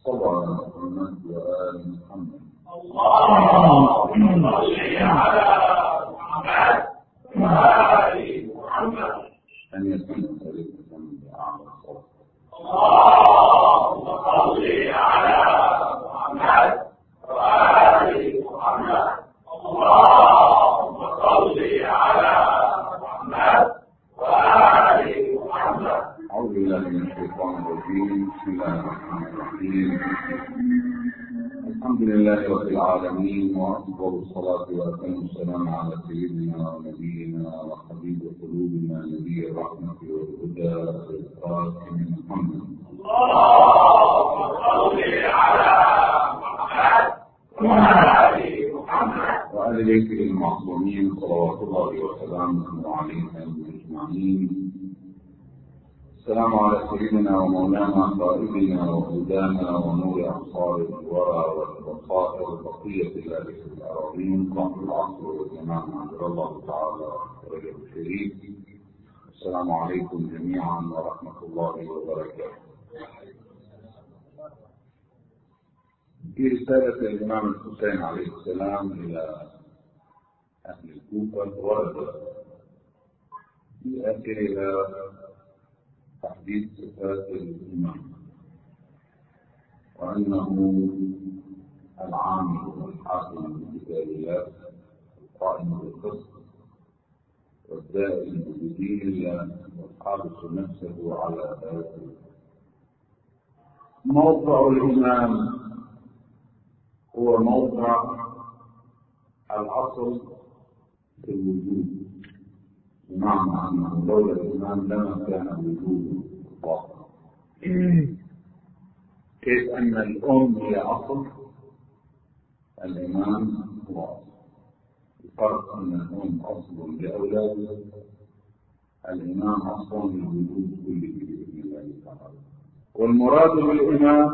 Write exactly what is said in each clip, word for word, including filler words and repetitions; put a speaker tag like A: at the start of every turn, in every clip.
A: صلى على محمد وآل محمد.
B: اللهم صل على محمد وآل محمد.
A: أن يكون ذلك من أعلى الصوت.
B: اللهم صل على محمد وآل محمد. اللهم صل على محمد وآل محمد.
A: أعوذ بالله من الشيطان الرجيم. بسم الله الرحمن الرحيم. الحمد لله رب العالمين، وأفضل الصلاة وأتم السلام على سيدنا ونبينا وحبيب قلوبنا نبي الرحمة والهدى والخاتم محمد.
B: اللهم صل على محمد وآل محمد
A: وآل بيته المعصومين صلوات الله وسلامه عليهم أجمعين. السلام على سيدنا ومولانا قائدنا وهدانا ونور أبصار الورى والبصائر بقية الله في الأراضين صاحب العصر والزمان عبد الله تعالى رجل الشريف. السلام عليكم جميعا ورحمة الله وبركاته. في رسالة الإمام الحسين عليه السلام إلى أهل الكوفة ورد في آخرها تحديد صفات الإمام، وأنه العامل والحاكم بكتاب الله، القائم بالقسط والدائم بدين الله، والحارس نفسه على ذاته. موضع الإمام هو موضع الأصل في الوجود، بمعنى أنه لولا الإمام لما كان الوجود واقع. كيف أن الأم هي أصل، الإمام هو أصل. الفرق أن الأم أصل لأولادها، الإمام أصل للوجود كله بإذن الله تعالى. والمراد بالإمام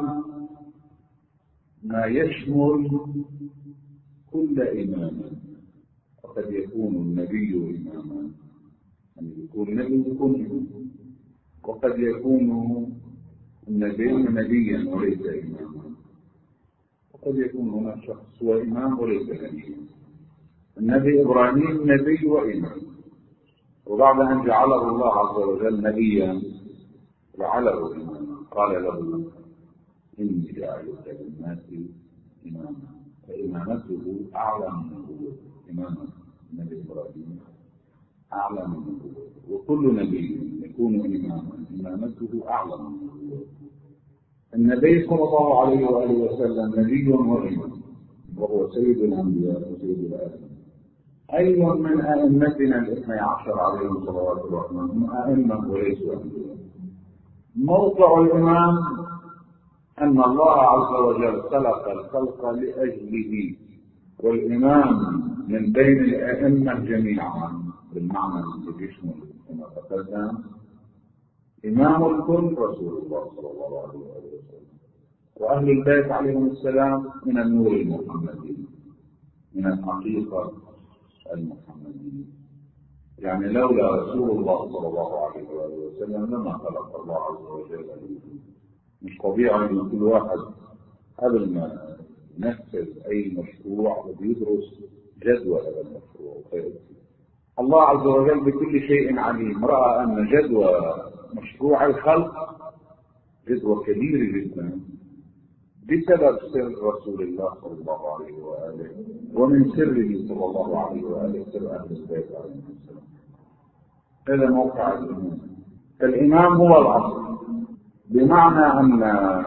A: ما يشمل كل إمام. وقد يكون النبي إماما، يعني يكون نبي يكون إمام، وقد يكون النبي نبيا وليس إماما، وقد يكون هناك شخص هو إمام وليس نبيا. النبي إبراهيم نبي وإمام، وبعد أن جعله الله عز وجل نبيا جعله إماما، قال له إني جعلك للناس إماما، فإمامته أعلى من النبوة. إماما النبي إبراهيم أعلى من النبوة، وكل نبي يكون إماما إمامته أعلى من النبوة. النبي صلى الله عليه وآله وسلم نبي وإمام، وهو سيد الأنبياء وسيد الآدم. أي من أئمتنا الاثني عشر عليهم صلوات الرحمن هم أئمة وليسوا أنبياء. موضع الإمام أن الله عز وجل خلق الخلق لأجله، والإمام من بين الأئمة جميعا بالمعنى الذي يشمل كما تقدم إمام الكل رسول الله صلى الله عليه وسلم، وأهل البيت عليهم السلام من النور المحمدي، من الحقيقة المحمدية. يعني لولا رسول الله صلى الله عليه وسلم لما خلق الله عز وجل الوجود. مش طبيعي ان كل واحد قبل ما ينفذ اي مشروع وبيدرس جدوى هذا المشروع. الله عز وجل بكل شيء عليم، راى ان جدوى مشروع الخلق جدوى كبيره جدا بسبب سر رسول الله صلى الله عليه واله، ومن سره صلى الله عليه واله سر اهل البيت عليهم السلام. هذا موقع الامام. فالامام هو الاصل، بمعنى أن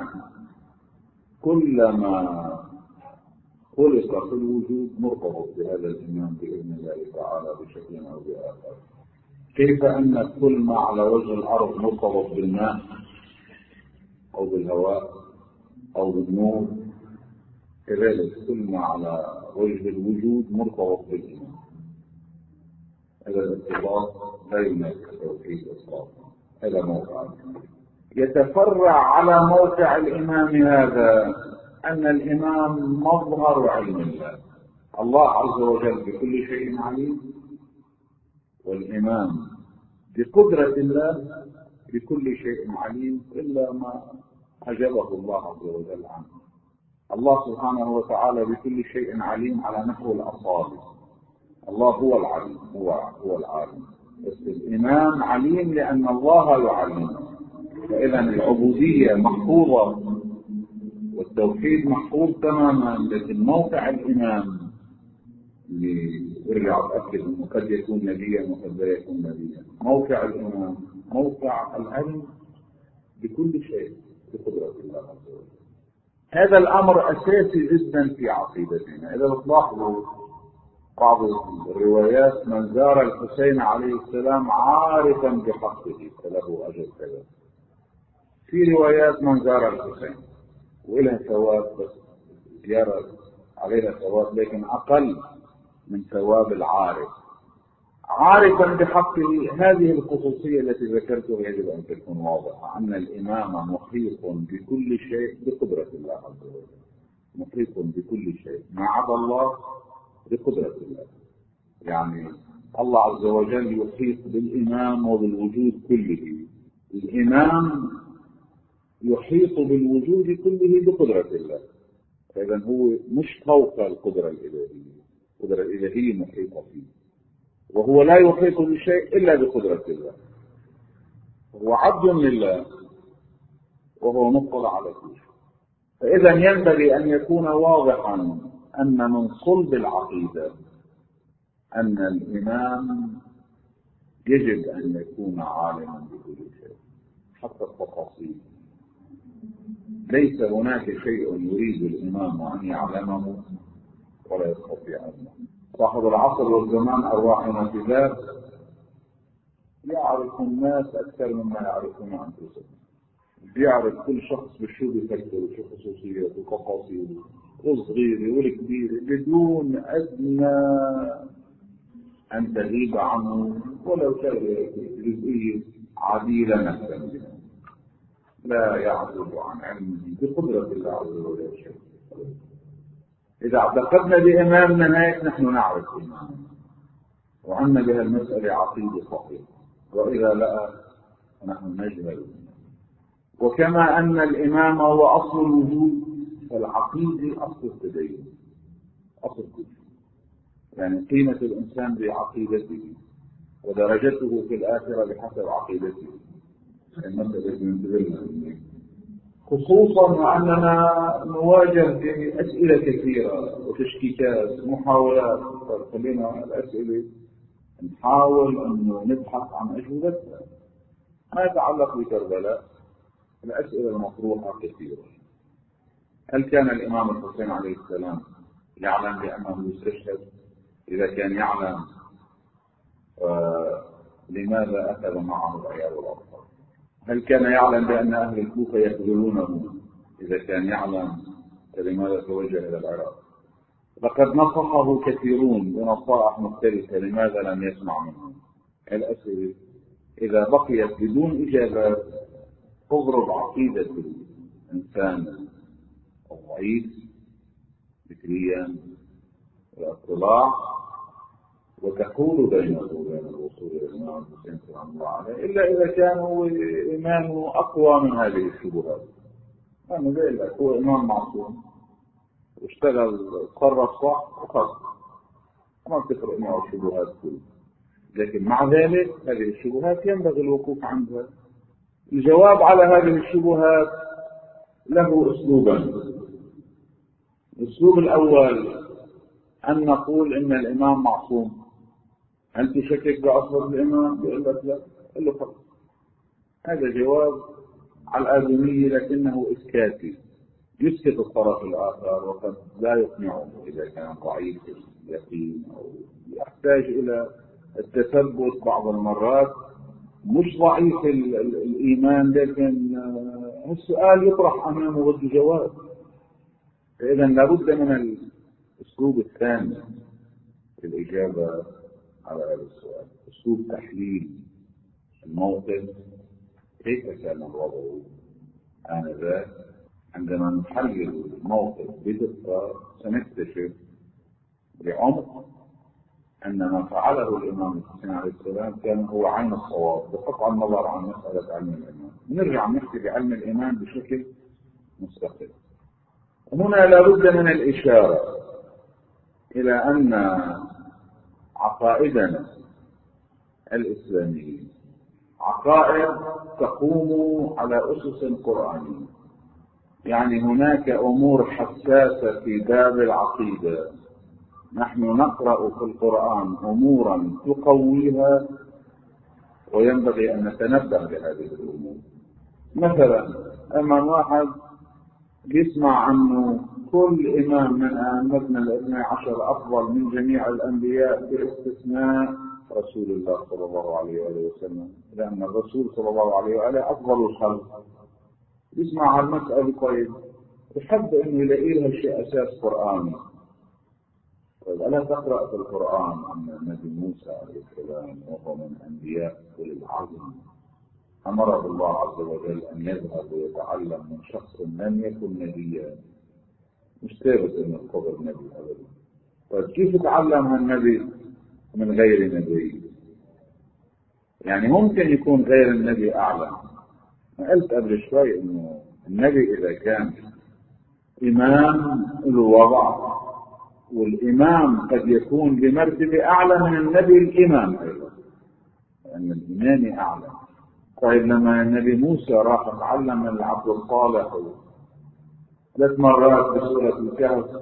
A: كل ما خلق في الوجود مرتبط بهذا الإمام بإذن الله تعالى بشكل أو بآخر. كيف أن كل ما على وجه الأرض مرتبط بالماء أو بالهواء أو بالنور، كذلك كل ما على وجه الوجود مرتبط بالإمام. هذا الارتباط لا ينافي توحيد إطلاقا. هذا موقع الإمام. يتفرع على موقع الإمام هذا أن الإمام مظهر علم الله. الله عز وجل بكل شيء عليم، والإمام بقدرة الله بكل شيء عليم إلا ما حجبه الله عز وجل عنه. الله سبحانه وتعالى بكل شيء عليم على نحو الأصابع. الله هو العليم، هو هو العالم، بس الإمام عليم لأن الله يعلم. فإذا العبودية محفوظة والتوحيد محفوظ تماما، لكن موقع الإمام اللي ارجع اتاكد انه قد يكون نبيا وقد لا يكون نبيا، موقع الامام موقع العلم بكل شيء بقدره الله عز وجل. هذا الامر اساسي جدا في عقيدتنا. اذا تلاحظوا بعض الروايات: من زار الحسين عليه السلام عارفا بحقه فله اجر كذا. في روايات من زار الحسين ولها ثواب، بس زياره عليها ثواب لكن اقل من ثواب العارف. عارفا بحقه، هذه الخصوصية التي ذكرتها يجب أن تكون واضحة، أن الإمام محيط بكل شيء بقدرة الله عز وجل، محيط بكل شيء ما عدا الله بقدرة الله. يعني الله عز وجل يحيط بالإمام وبالوجود كله. الإمام يحيط بالوجود كله بقدرة الله، فإذا هو مش فوق القدرة الإلهية، القدرة الإلهية محيطة فيه، وهو لا يحيط بشيء إلا بقدرة الله. هو عبد لله وهو مطلع على كل شيء. فإذا ينبغي أن يكون واضحا أن من صلب العقيدة أن الإمام يجب أن يكون عالما بكل شيء حتى التفاصيل. ليس هناك شيء يريد الإمام أن يعلمه ولا يستطيع أن. صاحب العصر والزمان أرواحنا في ذات يعرف الناس أكثر مما يعرفون أنفسهم. بيعرف كل شخص بشو بيفكر وشو خصوصياته وتفاصيله والصغيرة والكبيرة بدون أدنى أن تغيب عنه ولو كان جزئية عديلة مثلا. لا يعزب عن علمه بقدرة الله عز وجل شيء. إذا اعتقدنا بإمامنا هيك نحن نعرف إمامنا وعندنا بها المسألة عقيدة صحيحة، وإذا لا نحن نجهل. وكما أن الإمام هو أصل الوجود فالعقيدة أصل التدين، أصل كل شيء. يعني قيمة الإنسان بعقيدته ودرجته في الآخرة بحسب عقيدته. المسألة من خصوصا وأننا نواجه بأسئلة كثيرة وتشكيكات محاولات. خلينا الأسئلة نحاول أن نبحث عن أجوبتها. ما يتعلق بكربلاء الأسئلة المطروحة كثيرة. هل كان الإمام الحسين عليه السلام يعلم بأنه يستشهد؟ إذا كان يعلم لماذا أخذ معه العيال والأطفال؟ هل كان يعلم بأن أهل الكوفة يخذلونه؟ إذا كان يعلم لماذا توجه إلى العراق؟ لقد نصحه كثيرون بنصائح مختلفة، لماذا لم يسمع منهم؟ الأسئلة إذا بقيت بدون إجابات تضرب عقيدة الإنسان الضعيف فكريا والاطلاع وتحول بينه وبين الوصول إلى الإمام الحسين رحمه الله عليه، إلا إذا كان هو إيمانه أقوى من هذه الشبهات. أنا بقول لك هو إمام معصوم واشتغل تصرف صح وخلص، ما بتفرق معه الشبهات كلها. لكن مع ذلك هذه الشبهات ينبغي الوقوف عندها. الجواب على هذه الشبهات له أسلوبان. الأسلوب الأول أن نقول إن الإمام معصوم. هل تشكك بأصل الإمام؟ بيقول لك لا، قل له فقط. هذا جواب على الآدمية لكنه إسكاتي، يسكت الطرف الآخر وقد لا يقنعه إذا كان ضعيف اليقين أو يحتاج إلى التثبت بعض المرات. مش ضعيف الإيمان لكن السؤال يطرح أمامه بده جواب. فإذا لابد من الأسلوب الثاني في الإجابة على هذا السؤال، أسلوب تحليل الموقف. كيف كان الوضع آنذاك؟ عندما نحلل الموقف بدقة سنكتشف بعمق أن ما فعله الإمام الحسين عليه السلام كان هو عين الصواب بقطع النظر عن مسألة علم الإيمان. نرجع نحكي بعلم الإيمان بشكل مستقل. هنا لابد من الإشارة إلى أن عقائدنا الإسلامية عقائد تقوم على أسس قرآنية، يعني هناك أمور حساسة في باب العقيدة نحن نقرأ في القرآن أمورا تقويها، وينبغي أن نتنبه لهذه الأمور. مثلا أما واحد يسمع عنه كل إمام من أئمتنا الاثني عشر أفضل من جميع الأنبياء باستثناء رسول الله صلى الله عليه وآله وسلم، لأن الرسول صلى الله عليه وآله أفضل الخلق. يسمع هالمسألة طيب يحب أن يلاقي لها شيء أساس قرآني. طيب ألا تقرأ في القرآن أن النبي موسى عليه السلام وهو من أنبياء أولي العزم أمره الله عز وجل أن يذهب ويتعلم من شخص لم يكن نبيا، مش ثابت أن القبر نبي أبدا. طيب كيف تعلم النبي من غير نبي؟ يعني ممكن يكون غير النبي أعلم. قلت قبل شوي أنه النبي إذا كان إمام الوضع، والإمام قد يكون بمرتبة أعلى من النبي الإمام أيضا، لأن الإمام أعلى. طيب لما النبي موسى راح تعلم من العبد الصالح ثلاث مرات بسورة الكهف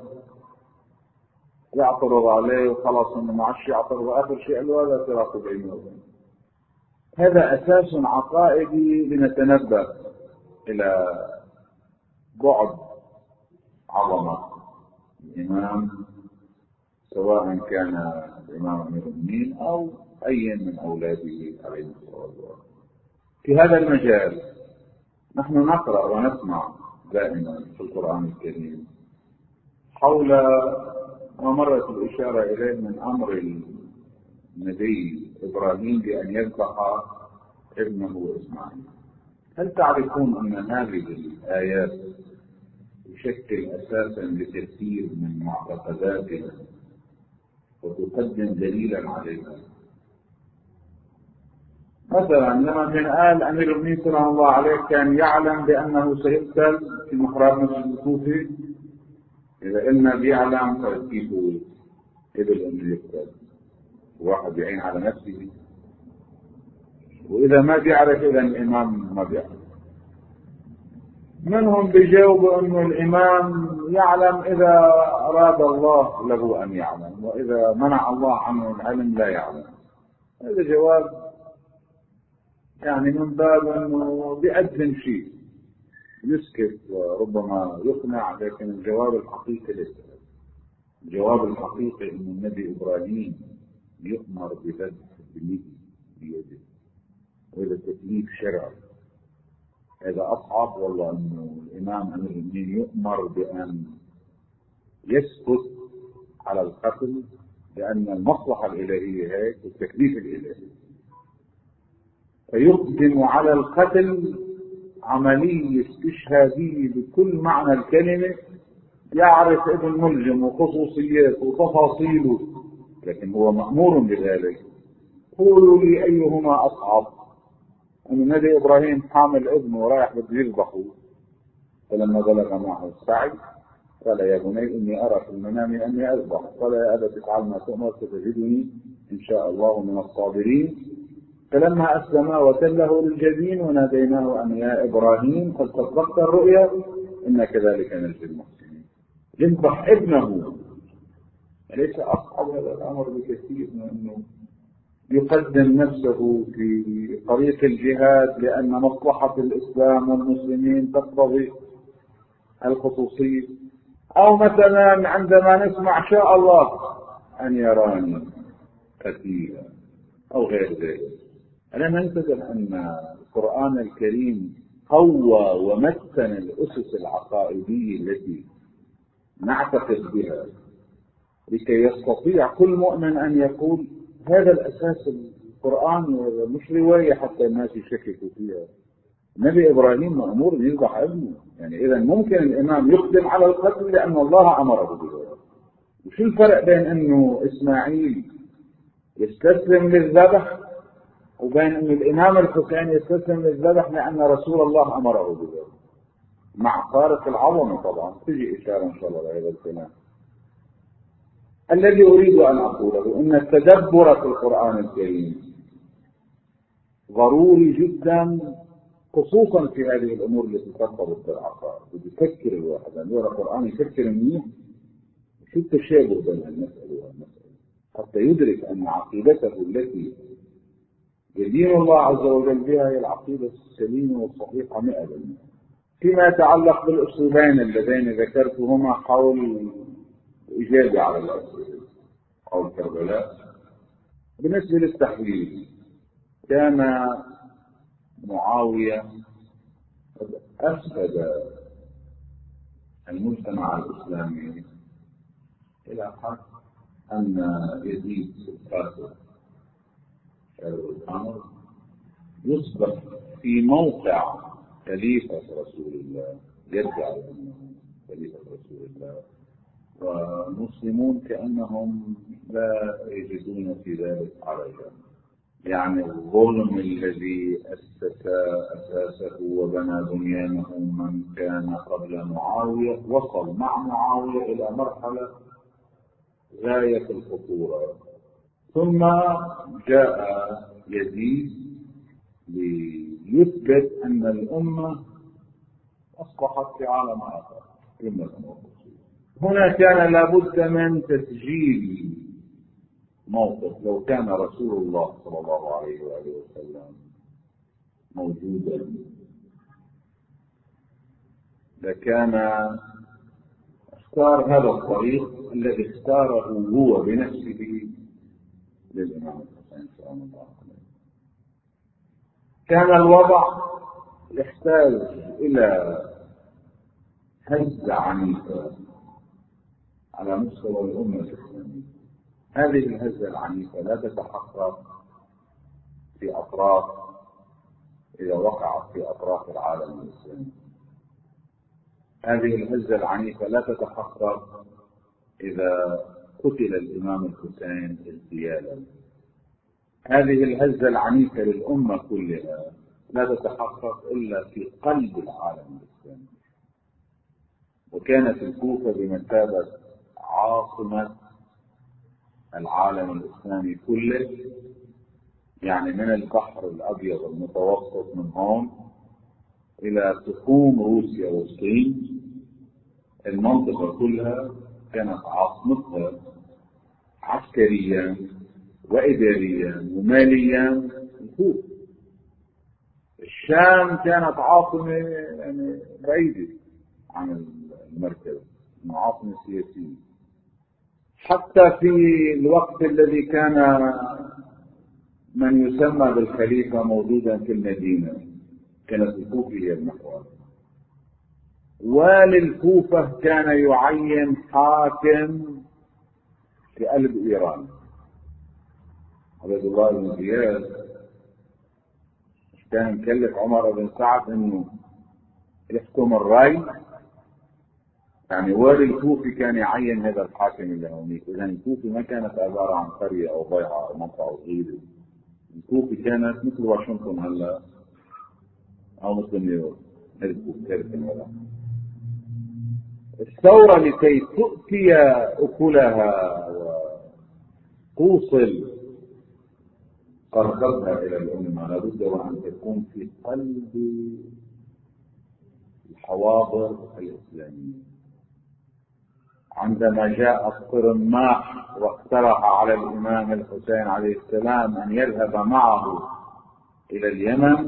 A: يعترض عليه وخلاص انه ما عادش يعترض، واخر شيء قال له هذا صراط بيني وبينك. هذا اساس عقائدي لنتنبه الى بعد عظمه الامام، سواء كان الامام امير المؤمنين او اي من اولاده عليه الصلاه والسلام. في هذا المجال نحن نقرا ونسمع دائما في القران الكريم حول ما مرت الإشارة إليه من أمر النبي إبراهيم بأن يذبح ابنه إسماعيل. هل تعرفون أن هذه الآيات تشكل أساسا لكثير من معتقداتنا وتقدم دليلا عليها؟ مثلا لما من قال أمير المؤمنين صلى الله عليه كان يعلم بأنه سيقتل في محراب مسجد الكوفي، إذا قلنا بيعلم فكيف قبل أن يقتل؟ واحد يعين على نفسه، وإذا ما بيعرف إذا الإمام ما بيعرف. منهم بيجاوبوا أنه الإمام يعلم إذا أراد الله له أن يعلم، وإذا منع الله عنه العلم لا يعلم. هذا جواب يعني من باب أنه بيقدم شيء يسكت وربما يقنع، لكن الجواب الحقيقي ليس. الجواب الحقيقي أن النبي إبراهيم يؤمر بذبح ابنه بيده، وإذا تكليف شرعي. هذا أصعب والله أنه الإمام أمير المؤمنين يؤمر بأن يسكت على القتل، لأن المصلحة الإلهية هيك والتكليف الإلهي، فيقدم على القتل عملية استشهادية بكل معنى الكلمة، يعرف ابن ملجم وخصوصيات وتفاصيله، لكن هو مأمور بذلك. قولوا لي أيهما أصعب، أن النبي إبراهيم حامل ابنه ورايح بده يذبحه، فلما بلغ معه السعي قال يا بني إني أرى في المنام أني أذبح، قال يا أبت افعل ما تؤمر ستجدني إن شاء الله من الصابرين. فلما أسلما وتله للجبين وناديناه أن يا إبراهيم قد صدقت الرؤيا إن كذلك نجزي المحسنين. يذبح ابنه، ليس أصعب هذا الأمر بكثير من أنه يقدم نفسه في طريق الجهاد لأن مصلحة الإسلام والمسلمين تقتضي الخصوصية. أو مثلا عندما نسمع شاء الله أن يراني قتيلا أو غير ذلك. ألا ننتبه أن القرآن الكريم قوى ومتن الأسس العقائدية التي نعتقد بها، لكي يستطيع كل مؤمن أن يقول هذا الأساس القرآن، مش رواية حتى الناس يشككوا فيها. النبي إبراهيم مأمور أن يذبح ابنه، يعني إذا ممكن الإمام يقدم على القتل لأن الله أمره بذلك. وشو الفرق بين أنه إسماعيل يستسلم للذبح وبين أن الإمام الحسين يستسلم للذبح لأن رسول الله أمره بذلك؟ مع فارق العظمة طبعا، تجي إشارة إن شاء الله لهذا الكلام. الذي أريد أن أقوله أن التدبر في القرآن الكريم ضروري جدا، خصوصا في هذه الأمور التي ترتبط بالعقائد. يفكر الواحد أن يرى القرآن يفكر منيح في التشابه بين المسألة والمسألة، حتى يدرك أن عقيدته التي يدين الله عز وجل بها هي العقيدة السليمة والصحيحة مئة بالمئة. فيما يتعلق بالأسلوبين اللذين ذكرتهما حول الإجابة على الأسئلة أو الكربلاء، بالنسبة للتحليل كان معاوية أفسد المجتمع الإسلامي إلى حد أن يزيد الكافر الأمر يصبح في موقع خليفة رسول الله، يرجع خليفة رسول الله، والمسلمون كأنهم لا يجدون في ذلك حرجا. يعني الظلم الذي أسس أساسه وبنى بنيانه من كان قبل معاوية وصل مع معاوية إلى مرحلة غاية الخطورة. ثم جاء يزيد ليثبت أن الأمة أصبحت في عالم آخر. هنا كان لابد من تسجيل موقف. لو كان رسول الله صلى الله عليه وآله وسلم موجودا لكان اختار هذا الطريق الذي اختاره هو بنفسه للإمام الحسين سلام الله عليه. كان الوضع يحتاج إلى هزة عنيفة على مستوى الأمة الإسلامية. هذه الهزة العنيفة لا تتحقق في أطراف، إذا وقعت في أطراف العالم الإسلامي. هذه الهزة العنيفة لا تتحقق إذا قتل الإمام الحسين اغتيالا. هذه الهزة العنيفة للأمة كلها لا تتحقق إلا في قلب العالم الإسلامي. وكانت الكوفة بمثابة عاصمة العالم الإسلامي كله، يعني من البحر الأبيض المتوسط من هون إلى تخوم روسيا والصين، المنطقة كلها كانت عاصمتها عسكريا وإداريا وماليا الكوفة. الشام كانت عاصمة يعني بعيدة عن المركز، عاصمة سياسية. حتى في الوقت الذي كان من يسمى بالخليفة موجودا في المدينة كانت الكوفة هي المحور. وللكوفة كان يعين حاكم في قلب إيران، عبد الله بن زياد. كان مكلف عمر بن سعد انه يحكم الري، يعني والي الكوفي كان يعين هذا الحاكم اللي هونيك. اذا الكوفي ما كانت عباره عن قريه او ضيعه او منطقه صغيره. الكوفي كانت مثل واشنطن هلا او مثل نيويورك. الثوره لكي تؤتي اكلها وتوصل قربتها الى الامه لابد وان تكون في قلب الحواضر الاسلاميه. عندما جاء الصرماح واقترح على الامام الحسين عليه السلام ان يذهب معه الى اليمن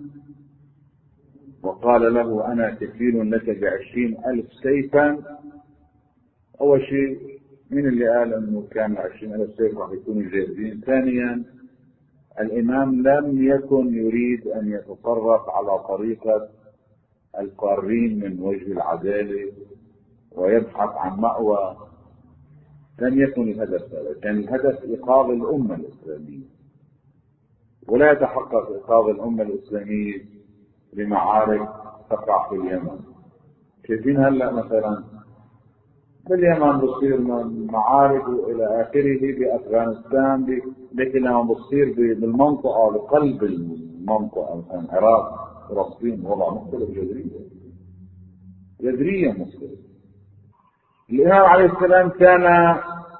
A: وقال له انا كفيل لك بعشرين الف سيفا، اول شيء من اللي قال انه كان عشرين الف سيف راح يكونوا جاهزين؟ ثانيا الامام لم يكن يريد ان يتصرف على طريقه القارين من وجه العداله ويبحث عن مأوى. لم يكن الهدف هذا، كان الهدف إيقاظ الأمة الإسلامية، ولا يتحقق إيقاظ الأمة الإسلامية بمعارك تقع في اليمن. شايفين هلا مثلا باليمن بصير معارك إلى آخره، بأفغانستان، لكن لما بصير بالمنطقة بقلب المنطقة مثلا العراق فلسطين وضع مختلف جذريا. جذريا مسلم. الإمام عليه السلام كان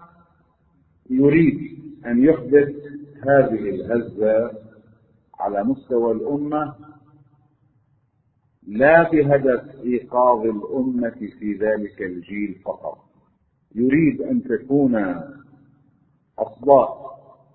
A: يريد أن يحدث هذه الهزة على مستوى الأمة، لا بهدف إيقاظ الأمة في ذلك الجيل فقط، يريد أن تكون أصداء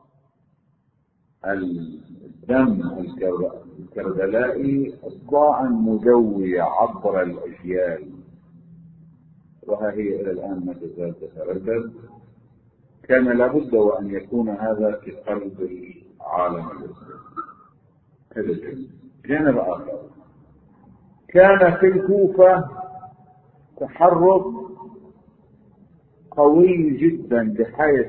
A: الدم الكربلائي أصداء مدوية عبر الأجيال، وها هي إلى الآن ما تزال تتردد. كان لابد وأن يكون هذا في قلب العالم الإسلامي. هذا جانب آخر، كان في الكوفة تحرك قوي جدا بحيث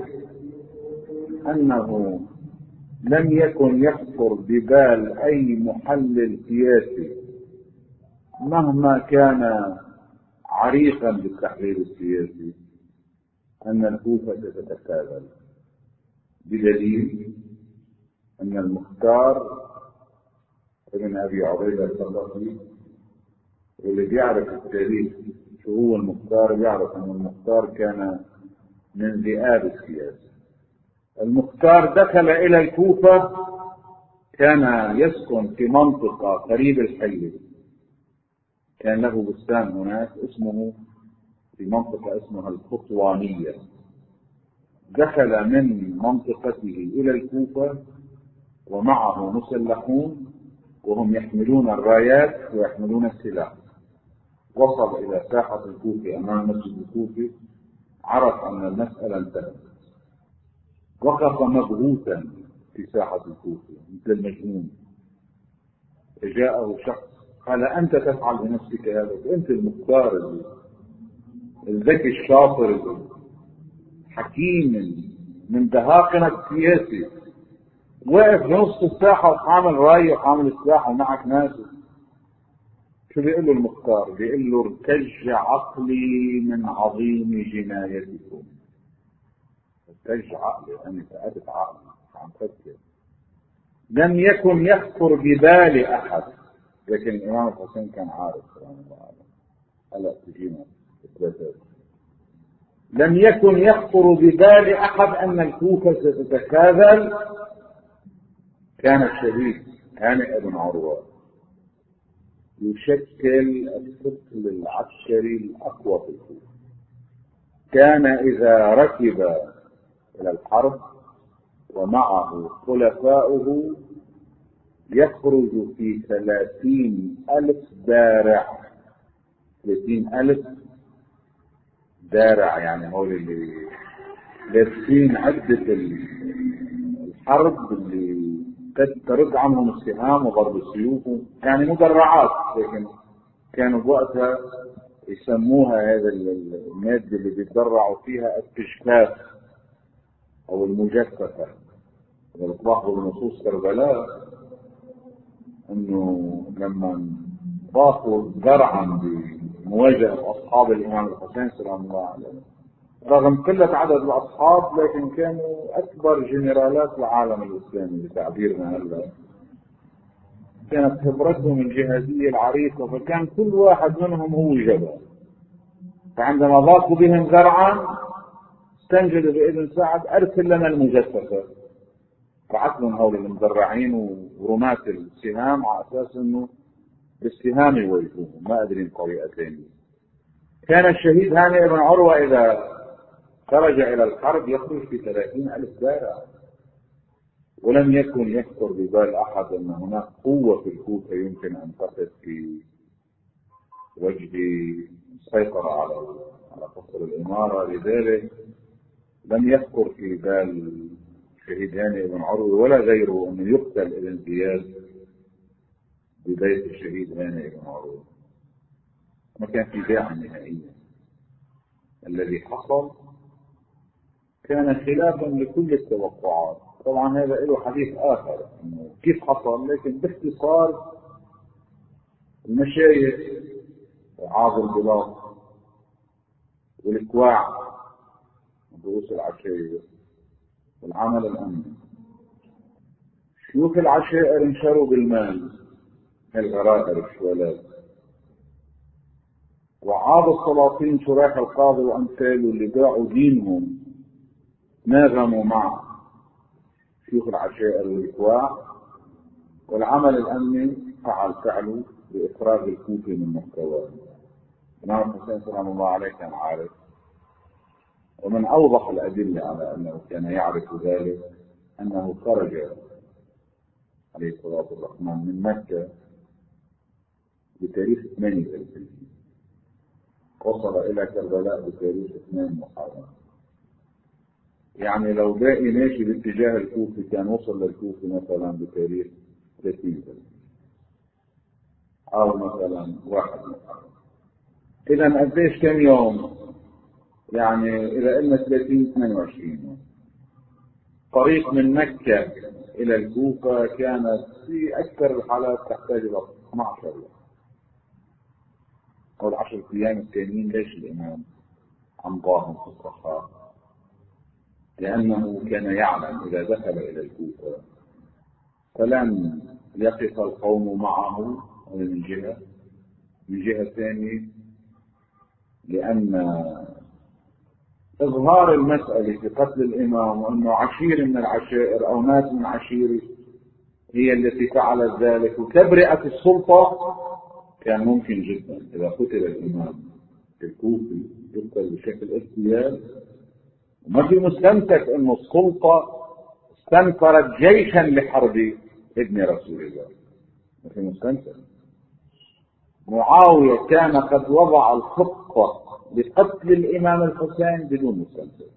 A: أنه لم يكن يخطر ببال أي محلل سياسي مهما كان عريقا بالتحليل السياسي أن الكوفة ستتكاذب، بدليل أن المختار ابن أبي عبيدة الثقفي، واللي بيعرف التاريخ شو هو المختار بيعرف أن المختار كان من ذئاب السياسة. المختار دخل إلى الكوفة، كان يسكن في منطقة قريب الحي، كان له بستان هناك اسمه في منطقة اسمها الخطوانية. دخل من منطقته إلى الكوفة ومعه مسلحون وهم يحملون الرايات ويحملون السلاح. وصل إلى ساحة الكوفة أمام مسجد الكوفة، عرف أن المسألة انتهت، وقف مبهوتا في ساحة الكوفة مثل المجنون. جاءه شخص قال: أنت تفعل بنفسك هذا؟ أنت المختار الذكي الشاطر الحكيم من دهاقنا السياسي، واقف بنص الساحة وحامل راية وحامل سلاح ومعك ناس. شو بيقول له المختار؟ بيقول له: ارتج عقلي من عظيم جنايتكم. ارتج عقلي، أنا فقدت عقلي، عم فكر. لم يكن يخطر ببال أحد، لكن الإمام الحسين كان عارف سبحانه وتعالى. هلا تجينا الثلاثات. لم يكن يخطر ببال أحد أن الكوفة ستتكاذب. كان الشهيد هانئ بن عروة يشكل الثقل العسكري الأقوى في الكوفة. كان إذا ركب إلى الحرب ومعه خلفاؤه يخرج في ثلاثين ألف دارع. ثلاثين ألف دارع يعني هول اللي لابسين عدة الحرب اللي قد ترد عنهم السهام وضرب السيوف، يعني مدرعات، لكن كانوا بوقتها يسموها هذا المادة اللي بيتدرعوا فيها التجفاف أو المجففة. إذا بتلاحظوا بنصوص كربلاء إنه لما ضافوا درعا بمواجهة أصحاب الإمام الحسين سلام الله عليه، رغم قلة عدد الأصحاب لكن كانوا أكبر جنرالات العالم الإسلامي بتعبيرنا هلا. كانت خبرتهم الجهادية العريقة، فكان كل واحد منهم هو جبل. فعندما ضاقوا بهم ذرعا استنجدوا بإذن سعد: أرسل لنا المجففة. بعث لهم هؤلاء المدرعين ورماة السهام على أساس إنه بالسهام يواجهوهم، ما أدري طريقتين. كان الشهيد هانئ بن عروة إذا خرج إلى الحرب يخرج في ثلاثين ألف دارع، ولم يكن يخطر ببال أحد أن هناك قوة في الكوفة يمكن أن تقف في وجه السيطرة على على قصر الإمارة. لذلك لم يخطر في بال الشهيد هانئ بن عروة ولا غيره أنه يقتل ابن زياد ببيت الشهيد هانئ بن عروة. ما كان في داعي نهائيا. الذي حصل كان خلافا لكل التوقعات. طبعا هذا له حديث آخر إنه كيف حصل، لكن باختصار المشايخ وعاظ البلاط والكواع رؤوس العشائر والعمل الأمني، شيوخ العشائر انشروا بالمال، الغرائر الشوالات، وعاد السلاطين شريح القاضي وأمثاله اللي باعوا دينهم ناغموا مع شيوخ العشائر والإخوة، والعمل الأمني فعل فعله بإخراج الكوفي من محتواه. الإمام الحسين سلام الله عليه كان عارف، ومن أوضح الأدلة على أنه كان يعرف ذلك أنه خرج عليه الصلاة والسلام من مكة بتاريخ ثمانية وثلاثين، وصل إلى كربلاء بتاريخ اثنين محرم. يعني لو باقي ماشي باتجاه الكوفي كان وصل للكوفي مثلا بتاريخ ثلاثين أو مثلا واحد محرم. إذا قديش كم يوم؟ يعني إذا قلنا ثلاثين ثمانية وعشرين يوم. طريق من مكة إلى الكوفة كانت في أكثر الحالات تحتاج إلى اثني عشر يوم أو العشر أيام الثانيين. ليش الإمام أمضاهم في الصحراء؟ لأنه كان يعلم إذا دخل إلى الكوفة فلن يقف القوم معه من جهة، من جهة ثانية لأن إظهار المسألة في قتل الإمام وأنه عشير من العشائر أو ناس من عشيره هي التي فعلت ذلك وتبرئة السلطة كان ممكن جدا. إذا قتل الإمام الكوفي يقتل بشكل اغتيال وما في مستمسك أنه السلطة استنفرت جيشا لحرب ابن رسول الله، ما في مستمسك. معاوية كان قد وضع الخطة لقتل الإمام الحسين بدون مستمسك،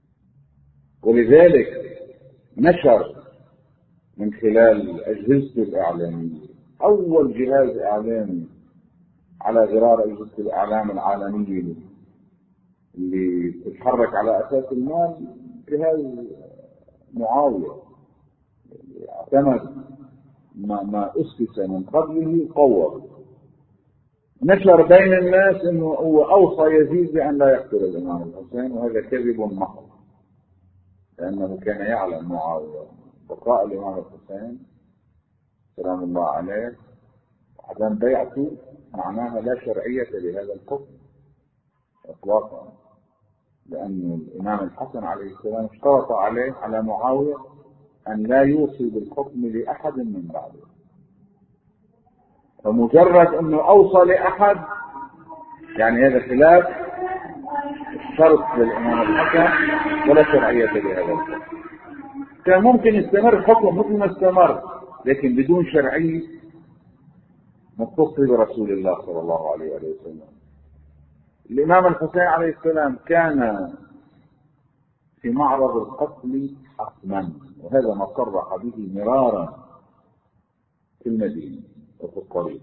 A: ولذلك نشر من خلال أجهزته الإعلامية، أول جهاز إعلامي على غرار أجهزة الإعلام العالمية اللي تتحرك على أساس المال، جهاز معاوية اعتمد ما, ما أسس من قبله قوة. نشر بين الناس انه هو اوصى يزيد بان لا يقتل الامام الحسين، وهذا كذب محض، لانه كان يعلم معاوية بقاء الامام الحسين سلام الله عليه وعدم بيعته معناها لا شرعية لهذا الحكم اطلاقا، لان الامام الحسن عليه السلام اشترط عليه على معاوية ان لا يوصي بالحكم لاحد من بعده، فمجرد انه اوصى لاحد يعني هذا خلاف الشرط للامام الحسن ولا شرعية لهذا الحكم. كان ممكن يستمر الحكم مثل ما استمر لكن بدون شرعية متصلة برسول الله صلى الله عليه وسلم. الامام الحسين عليه السلام كان في معرض القتل حتما، وهذا ما صرح به مرارا في المدينة وفي الطريق.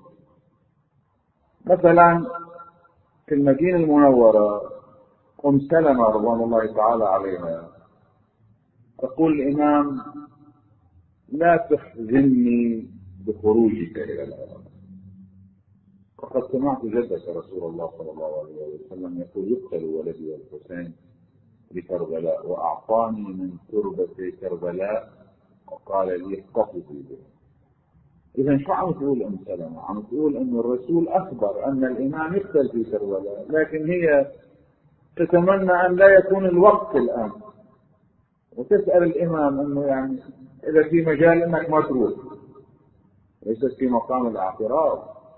A: مثلا في المدينة المنورة أم سلمة رضوان الله تعالى عليها تقول الإمام لا تحزني بخروجك إلى العراق، وقد سمعت جدك رسول الله صلى الله عليه وسلم يقول يقتل ولدي الحسين بكربلاء وأعطاني من تربة كربلاء وقال لي احتفظي به. إذا شو عم تقول أم سلمة؟ عم تقول أن الرسول أخبر أن الإمام يقتل في كربلاء، لكن هي تتمنى أن لا يكون الوقت الآن، وتسأل الإمام أنه يعني إذا في مجال أنك ما تروح، ليست في مقام الاعتراض،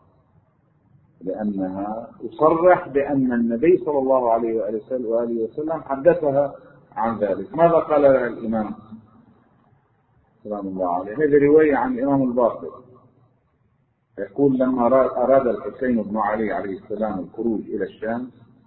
A: لأنها تصرح بأن النبي صلى الله عليه وآله وسلم حدثها عن ذلك. ماذا قال لها الإمام سلام الله عليه؟ هذه رواية عن الإمام الباقر يقول لما أراد الحسين بن علي عليه السلام الخروج إلى الشام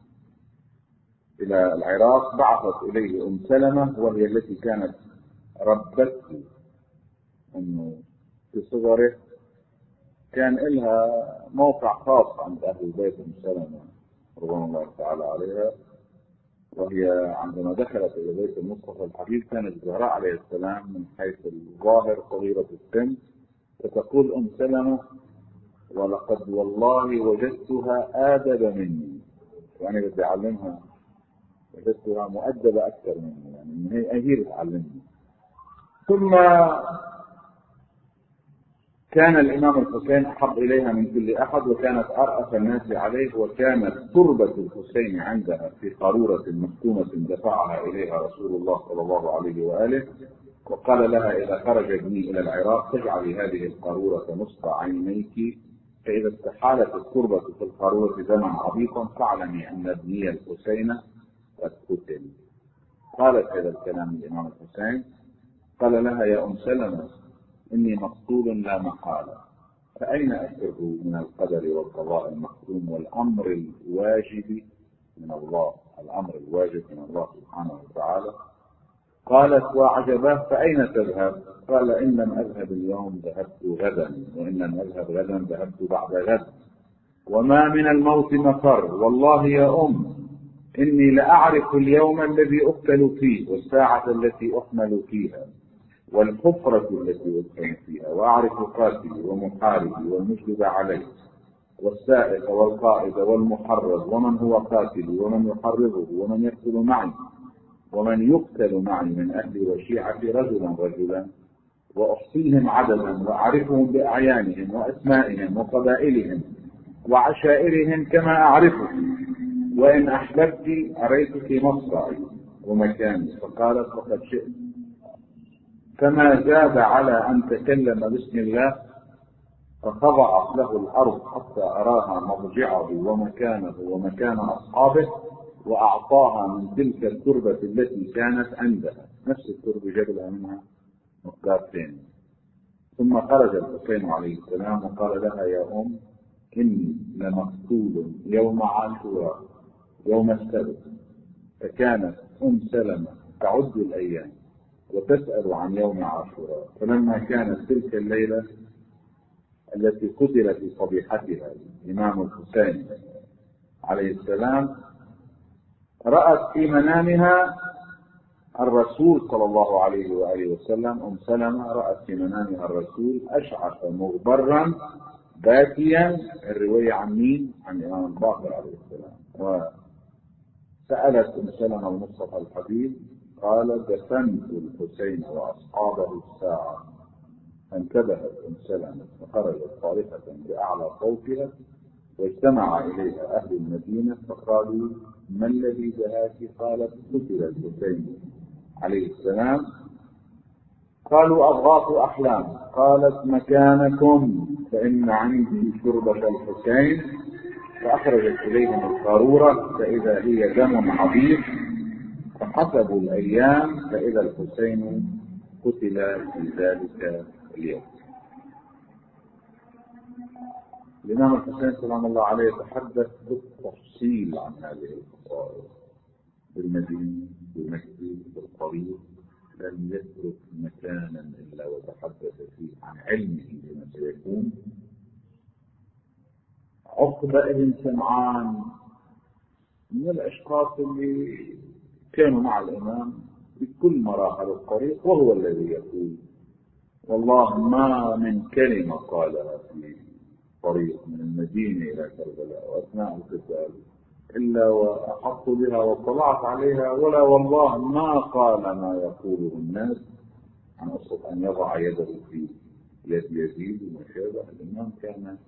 A: إلى العراق بعثت إليه أم سلمة، وهي التي كانت ربته أنه في صغره كان لها موقع خاص عند أهل البيت أم سلمة رضوان الله تعالى عليها، وهي عندما دخلت إلى بيت المصطفى الحبيب كانت الزهراء عليه السلام من حيث الظاهر صغيرة السن، فتقول أم سلمة ولقد والله وجدتها آدب مني، يعني بدي أعلمها وجدتها مؤدبة أكثر مني، يعني من هي أهير تعلمني. ثم كان الإمام الحسين أحب إليها من كل أحد، وكانت أرأف الناس عليه، وكانت تربة الحسين عندها في قارورة مكتومة دفعها إليها رسول الله صلى الله عليه وآله، وقال لها: إذا خرج ابني إلى العراق تجعلي هذه القارورة نصب عينيك، فإذا استحالت التربة في القارورة دما عبيطا فاعلمي أن ابني الحسين قد قتل. قالت هذا الكلام الإمام الحسين، قال لها: يا أم سلمة، إني مقتول لا محالة، فأين أفر من القدر والقضاء المحتوم والأمر الواجب من الله، الأمر الواجب من الله سبحانه وتعالى؟ قالت: وعجباه، فأين تذهب؟ قال: إن لم أذهب اليوم ذهبت غدا، وإن لم أذهب غدا ذهبت بعد غد، وما من الموت مفر، والله يا أم إني لأعرف اليوم الذي أقتل فيه، والساعة التي أحمل فيها، والحفرة التي أدفن فيها، وأعرف قاتلي ومحاربي والمجلب عليه، والسائق والقائد والمحرض، ومن هو قاتلي ومن يحرضه ومن يقتل معي ومن يقتل معي من أهلي وشيعتي رجلا رجلا، وأحصيهم عددا، وأعرفهم بأعيانهم وأسمائهم وقبائلهم وعشائرهم كما أعرفهم، وإن أحببت أريتك مصرعي ومكاني. فقالت: وقد شئت. فما زاد على أن تكلم باسم الله، فخضعت له الأرض حتى أراها مضجعه ومكانه ومكان أصحابه، وأعطاها من تلك التربة التي كانت عندها، نفس التربة جبلها منها مقدارتين. ثم خرج الحسين عليه السلام وقال لها: يا أم إني لمقتول يوم عاشوراء يوم السبت. فكانت أم سلمة تعد الأيام وتسأل عن يوم عاشوراء. فلما كانت تلك الليلة التي قتل في صبيحتها الإمام الحسين عليه السلام، رأت في منامها الرسول صلى الله عليه وآله وسلم. أم سلمة رأت في منامها الرسول أشعث مغبرا باكيا. الرواية عن مين؟ عن الإمام الباقر عليه السلام. وسألت أم سلمة المصطفى الحبيب، قال: دفنت الحسين وأصحابه الساعة. فانتبهت أم سلمة وخرجت صارخة بأعلى صوتها، واجتمع إليها أهل المدينة فقالوا: ما الذي دهاك؟ قالت: قتل الحسين عليه السلام. قالوا: أضغاث أحلام. قالت: مكانكم، فإن عندي شربة الحسين. فأخرجت إليهم القارورة فإذا هي دم عبيط، فحسبوا الأيام فإذا الحسين قتل في ذلك اليوم. الإمام الحسين سلام الله عليه يتحدث بالتفصيل عن هذه القصائد، بالمدينة بالمكة بالقريب، لم يترك مكانا إلا وتحدث فيه عن علمه بما سيكون. عقبة بن سمعان من الأشخاص اللي كانوا مع الإمام بكل مراحل الطريق، وهو الذي يقول: والله ما من كلمة قالها في طريق من المدينة إلى كربلاء وأثناء القتال إلا وأحط بها واطلعت عليها، ولا والله ما قال ما يقوله الناس عن قصة أن يضع يده في يد يزيد وما شابه. الإمام كان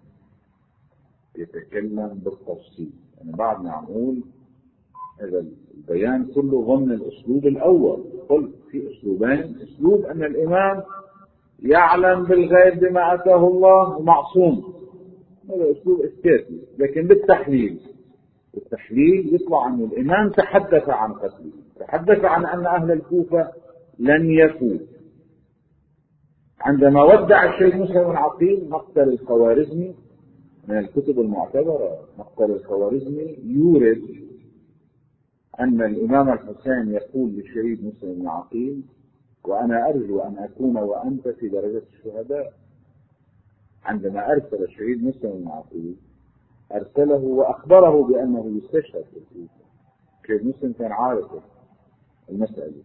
A: يتكلم بالتفصيل. يعني بعد ما نقول هذا البيان كله ضمن الأسلوب الأول. قل في أسلوبين: أسلوب أن الإمام يعلم بالغيب بما أتاه الله ومعصوم، هذا أسلوب إثباتي. لكن بالتحليل التحليل يطلع أن الإمام تحدث عن قتله، تحدث عن أن أهل الكوفة لن يفوا. عندما ودع الشيخ موسى بن عقيل مقتل الخوارزمي من الكتب المعتبرة، مقتل الخوارزمي يورد أن الإمام الحسين يقول للشهيد موسى بن عقيل: وأنا أرجو أن أكون وأنت في درجة الشهداء. عندما أرسل الشهيد موسى بن عقيل أرسله وأخبره بأنه يستشهد في الكوفة. الشهيد موسى كان عارف المسألة.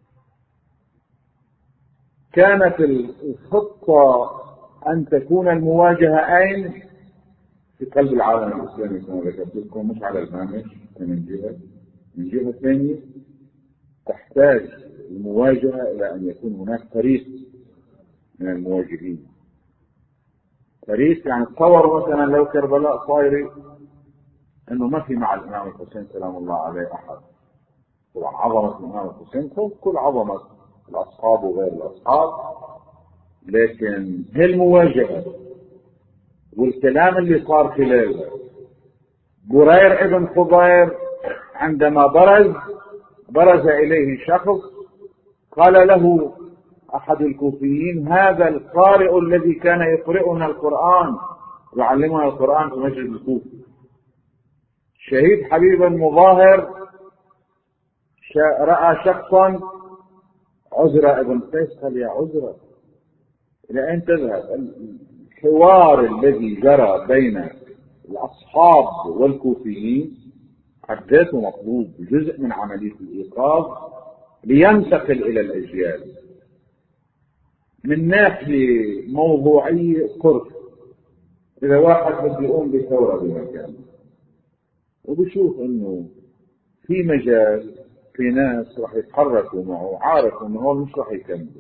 A: كانت الخطة أن تكون المواجهة أين؟ في قلب العالم الإسلامي كما ذكرت لكم، مش على الهامش. من جهة من جهة ثانية تحتاج المواجهة إلى أن يكون هناك فريق من المواجهين. تاريخ يعني تصور مثلا لو كربلاء صايرة انه ما في مع الامام الحسين سلام الله عليه احد. طبعا عظمة الامام الحسين فوق كل عظمة الاصحاب وغير الاصحاب، لكن هالمواجهة والكلام اللي صار خلاله، برير ابن خضير عندما برز برز اليه شخص قال له احد الكوفيين: هذا القارئ الذي كان يقرئنا القرآن يعلمنا القرآن في مسجد الكوفة. شهيد حبيب المظاهر رأى شخصا عزرة ابن قيس قال: يا عزرة إلى أين تذهب؟ الحوار الذي جرى بين الأصحاب والكوفيين قد ذاته مطلوب، جزء من عملية الإيقاظ لينتقل إلى الأجيال. من ناحية موضوعية قرب، إذا واحد بده يقوم بثورة بمكان وبشوف إنه في مجال في ناس راح يتحركوا معه، عارف إنه هو مش راح يكملوا،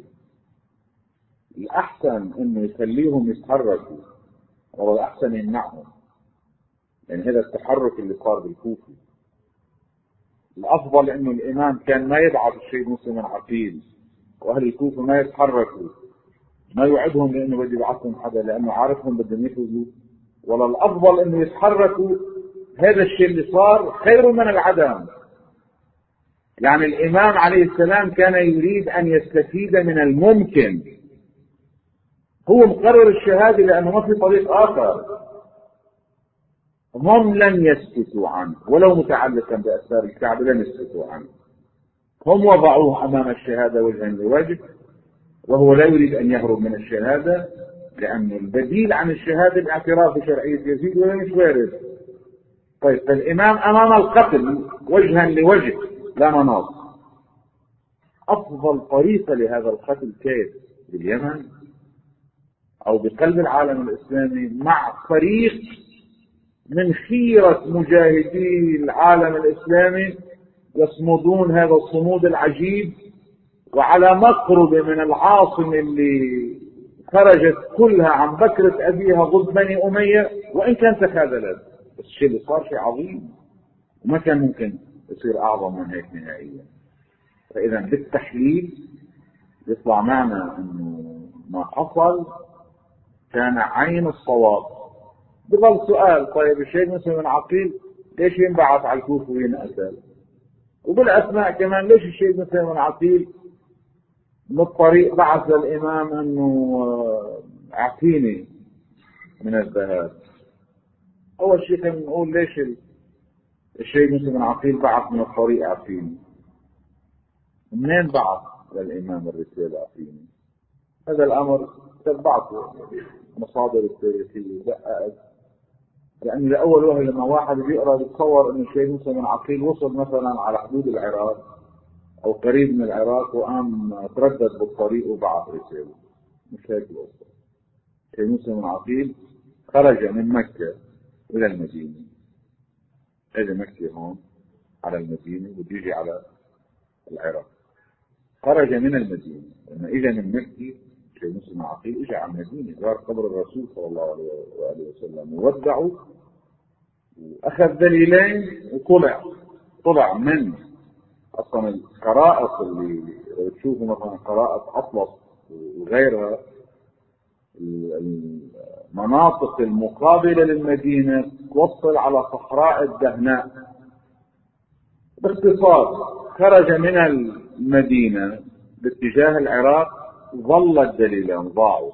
A: الأحسن إنه يخليهم يتحركوا أو الأحسن يمنعهم. يعني هذا التحرك اللي صار بالكوفة، الأفضل إنه الإمام كان ما يبعث الشيء مسلم عقيل وأهل الكوفة ما يتحركوا، ما يوعدهم لأنه بده يبعثهم حدا لأنه عارفهم بدهم يفوزوا، ولا الأفضل إنه يتحركوا. هذا الشيء اللي صار خير من العدم. يعني الإمام عليه السلام كان يريد أن يستفيد من الممكن، هو مقرر الشهادة لأنه ما في طريق آخر. هم لن يسكتوا عنه ولو متعلقا بأسرار الكعبة، لن يسكتوا عنه. هم وضعوه أمام الشهادة وجها لوجه، وهو لا يريد أن يهرب من الشهادة، لأن البديل عن الشهادة الاعتراف بشرعية يزيد ولا مش وارد. طيب فالإمام أمام القتل وجها لوجه لا مناص. أفضل طريقة لهذا القتل كيف؟ باليمن أو بقلب العالم الإسلامي مع فريق من خيرة مجاهدي العالم الإسلامي يصمدون هذا الصمود العجيب، وعلى مقرب من العاصمة اللي خرجت كلها عن بكرة أبيها ضد بني أمية، وإن كان تخاذلت، بس الشيء اللي صار شيء عظيم وما كان ممكن يصير أعظم من هيك نهائيا. فإذا بالتحليل يطلع معنا أنه ما حصل كان عين الصواب. بظل سؤال: طيب الشيخ مسلم بن عقيل ليش ينبعث على الكوفة وينقتل؟ وبالأسماء كمان ليش الشيخ مسلم بن عقيل من الطريق بعث للإمام أنه أعطيني من الذهب؟ أول شيء كان نقول ليش الشيخ مسلم بن عقيل بعث من الطريق أعطيني؟ منين بعث للإمام الرسالة أعطيني؟ هذا الأمر تبعته مصادر التاريخية دققت، لأن لأول وهله لما واحد بيقرأ بيتصور أن الشيخ مسلم بن عقيل وصل مثلا على حدود العراق أو قريب من العراق وقام تردد بالطريق وبعث رسالة. مش هيك القصة. الشيخ مسلم بن عقيل خرج من مكة إلى المدينة، هذه مكة هون على المدينة وبده يجي على العراق. خرج من المدينة، لما إجا من مكة الشيخ مسلم بن عقيل إجا على المدينة، زار قبر الرسول صلى الله عليه وسلم وودعه وأخذ دليلين وطلع طلع من أصلا القراءة اللي تشوفوا مثلا قراءة أطلس وغيرها، المناطق المقابلة للمدينة توصل على صحراء الدهناء. باختصار خرج من المدينة باتجاه العراق، ظل الدليلان ضاعوا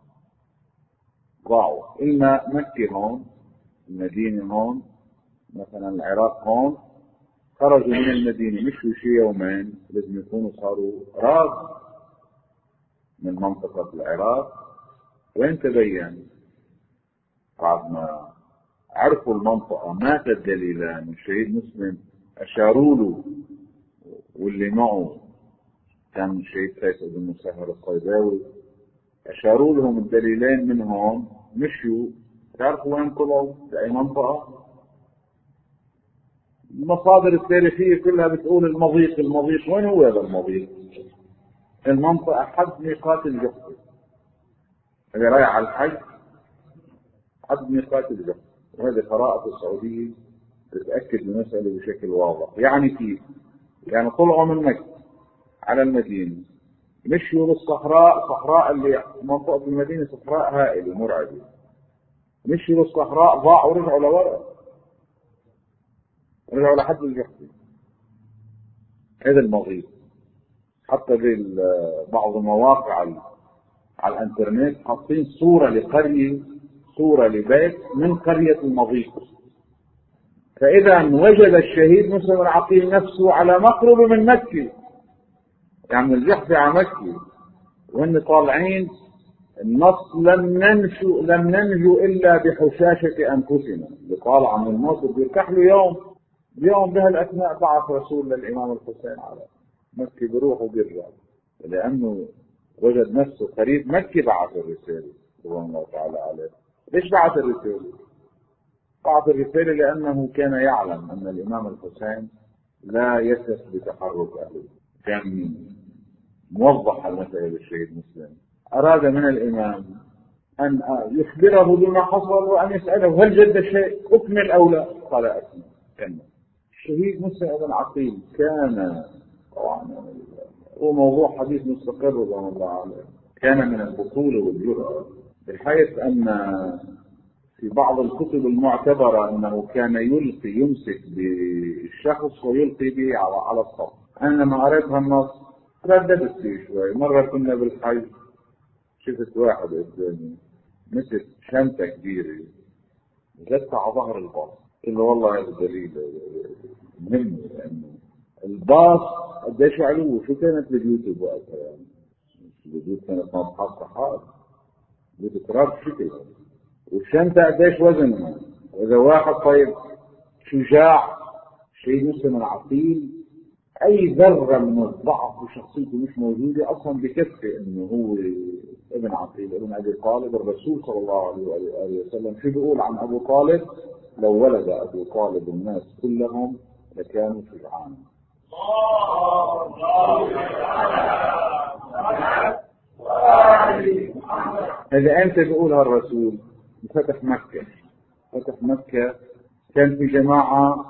A: ضاعوا إما مكة هون، المدينة هون، مثلا العراق هون. خرجوا من المدينة مشوا شي يومين، لازم يكونوا صاروا راغ من منطقة العراق. وين تبين؟ بعد ما عرفوا المنطقة مات الدليلان والشهيد مسلم أشاروا له، واللي معه كان الشهيد فيصل بن مسهر الصيداوي، أشاروا لهم الدليلين من هون. مشوا تعرفوا وين طلعوا؟ بأي منطقة؟ المصادر التاريخية كلها بتقول المضيق. المضيق وين هو هذا المضيق؟ المنطقة حد ميقات الجحفة. اللي رايح على الحج حد ميقات الجحف. وهذه قراءة السعودية تتأكد من المسألة بشكل واضح. يعني كيف؟ يعني طلعوا من مكة على المدينة، مشوا بالصحراء، صحراء اللي منطقة المدينة صحراء هائلة مرعبة، مشوا بالصحراء ضاعوا ورجعوا لورا، رجعوا لحد الجحف. هذا المضيق. حتى بعض المواقع على الانترنت حاطين صورة لقرية، صورة لبيت من قرية المضيق. فإذا وجد الشهيد مسلم العقيل نفسه على مقرب من مكة، يعني الجحف على مكة، وإن طالعين النص لم ننجو لم ننجو إلا بحشاشة أنفسنا. بطالع من الموت بيرتاح له يوم يوم بهالأثناء بعث رسول للإمام الحسين على مكة بروح وبيرجع، لأنه وجد نفسه قريب مكة. بعث الرسالة رضوان الله تعالى عليه. ليش بعث الرسالة؟ بعث الرسالة لأنه كان يعلم أن الإمام الحسين لا يثق بتحرك أهله. كان موضح المسألة للشهيد مسلم. أراد من الإمام أن يخبره بما حصل وأن يسأله هل جد شيء أكمل أو لا؟ قال أكمل. كمل. الشهيد مسلم بن عقيل كان طبعا هو موضوع حديث مستقر رضوان الله عليه، كان من البطولة والجرأة، بحيث أن في بعض الكتب المعتبرة أنه كان يلقي يمسك بالشخص ويلقي به على الصف. أنا لما قريت هالنص رددت فيه شوي. مرة كنا بالحج شفت واحد قدامي مسك شنطة كبيرة جت على ظهر الباص، قلت له والله هذا دليل مهم، لأنه الباص قديش علوه. شو كانت اليوتيوب وقتها؟ يعني اليوتيوب كانت مصحف صحاب بيوت تراب شكل، والشنطة قديش وزنها. وإذا واحد طيب شجاع شيء مسلم العقيل أي ذرة من الضعف وشخصيته مش موجودة أصلا بكفي إنه هو ابن عقيل ابن أبي طالب. الرسول صلى الله عليه وآله وسلم شو بيقول عن أبو طالب؟ لو ولد أبو طالب الناس كلهم لكانوا شجعان. إذا أنت بيقولها الرسول فتح مكة، فتح مكة كان في جماعة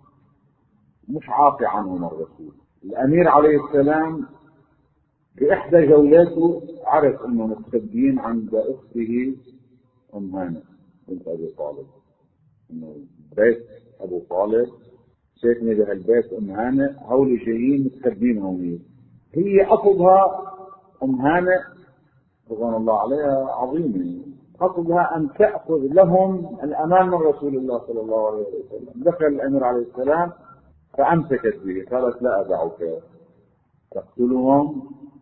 A: مش عاطي عنهم الرسول. الأمير عليه السلام بإحدى جولاته عرف أنه مستخبيين عند أخته أم هانئ بنت أبي طالب، إنه بيت أبو طالب ساكنة بهالبيت أم هانئ، هول جايين مستخبيين هونين. هي قصدها أم هانئ رضوان الله عليها عظيمة، قصدها أن تأخذ لهم الأمان من رسول الله صلى الله عليه وسلم. دخل الأمير عليه السلام فأمسكت به، قالت لا أدعك تقتلهم.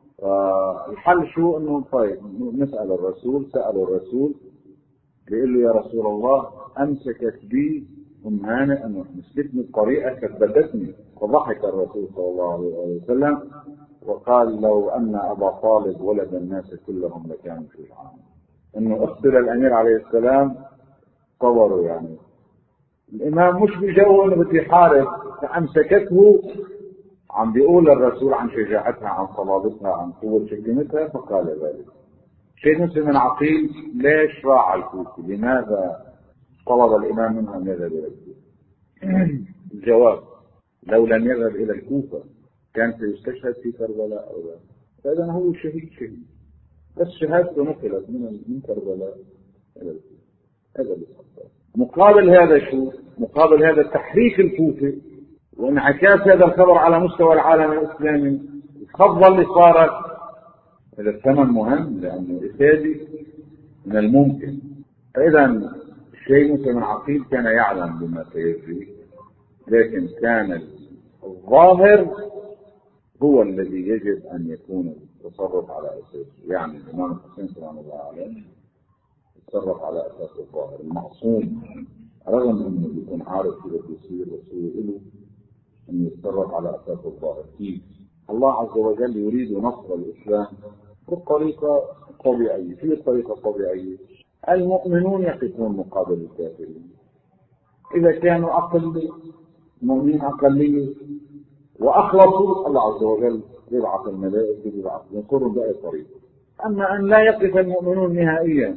A: فالحل شو؟ أنه طيب نسأل الرسول. سألوا الرسول بيقول له يا رسول الله أمسكت بي أم هانئ أنه مسكتني بطريقة كبتتني. فضحك الرسول صلى الله عليه وسلم وقال لو أن أبا طالب ولد الناس كلهم لكانوا شجعان. أنه اقتل الأمير عليه السلام صوروا يعني الإمام مش بجو أنه بده يحارب، فأمسكته. عم بيقول الرسول عن شجاعتها، عن صلابتها، عن قوة شجنتها، فقال ذلك. شيخ مسلم العقيل ليش راح الكوفة؟ لماذا طلب الإمام منها أن يذهب إلى الكوفة؟ الجواب لو لم يذهب إلى الكوفة كان سيستشهد في كربلاء أو لا. فإذا هو شهيد شهيد، بس شهادته نقلت من من كربلاء إلى الكوفة. هذا اللي صار. مقابل هذا شو؟ مقابل هذا تحريك الكوفة وانعكاس هذا الخبر على مستوى العالم الإسلامي. الخفضة اللي صارت هذا الثمن مهم، لأنه إفادة من الممكن. فإذا الشيء مسلم العقيل كان يعلم بما سيجري، لكن كان الظاهر هو الذي يجب أن يكون التصرف على أساسه. يعني الإمام الحسين سلام الله عليه يتصرف على أساس الظاهر المعصوم، رغم أنه يكون عارف كيف يصير، بس له أن يتصرف على أساس الظاهر. كيف؟ الله عز وجل يريد نصر الإسلام بالطريقة الطبيعية. في الطريقة الطبيعية المؤمنون يقفون مقابل الكافرين. إذا كانوا أقل مؤمنين أقلية وأخلصوا، الله عز وجل يبعث الملائكة يبعث ينصرهم بأي طريقة. أما أن لا يقف المؤمنون نهائيا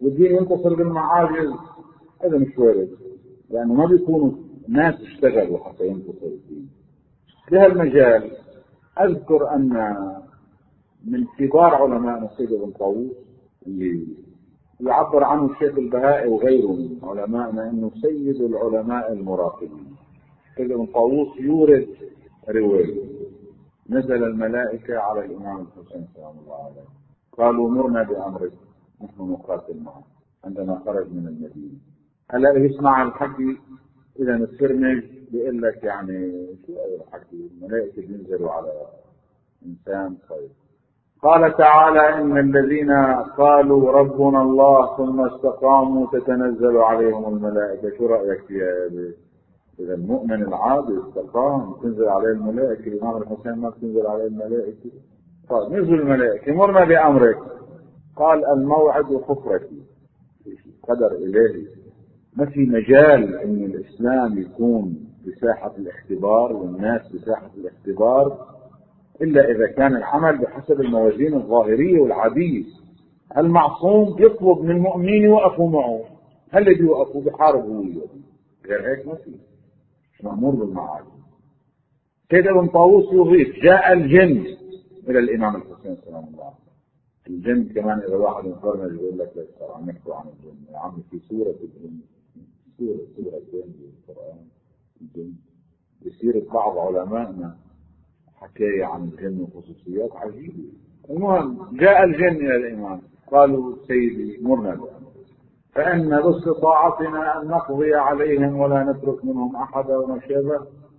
A: والدين ينتصر بالمعاجز، هذا مش وارد، لأنه ما بيكونوا ناس اشتغلوا حتى ينتصر الدين. في هالمجال أذكر أن من كبار علماء السيد ابن طاووس اللي يعبر عنه الشيخ البهائي وغيره من علمائنا أنه سيد العلماء المراقبين. السيد ابن طاووس يورد رواية: نزل الملائكة على الإمام الحسين سلام الله عليه، قالوا مرنا بأمرك نحن نقاتل معه عندما خرج من المدينة. هلا يسمع الحكي إذا نسرنج بيقول لك يعني شو هذا الحكي؟ الملائكة بينزلوا على إنسان. طيب قال تعالى: إن الذين قالوا ربنا الله ثم استقاموا تتنزل عليهم الملائكة. شو رأيك في هذا؟ إذا المؤمن العادي استقام تنزل عليه الملائكة، الإمام الحسين ما تنزل عليه الملائكة. طيب نزل الملائكة: مرنا بأمرك. قال: الموعد خفرتي، قدر إلهي. ما في مجال أن الإسلام يكون بساحة الاختبار والناس بساحة الاختبار إلا إذا كان العمل بحسب الموازين الظاهرية والعادية. المعصوم يطلب من المؤمنين يوقفوا معه، هل اللي بيوقفوا بحاربوا غير هيك؟ ما في، مش مأمور بالمعاصي. سيد ابن طاووس يضيف: جاء الجن إلى الإمام الحسين سلام الله عليه. الجن كمان إذا واحد مقرن يقول لك لا ترى عم نحكوا عن الجن، يا عمي في سورة الجن، سورة سورة الجن بالقرآن الجن، بسيرة بعض علمائنا حكاية عن الجن وخصوصيات عجيبة. المهم جاء الجن إلى الإمام قالوا: سيدي مرنا بأمرك، فإن باستطاعتنا أن نقضي عليهم ولا نترك منهم أحدا وما شابه.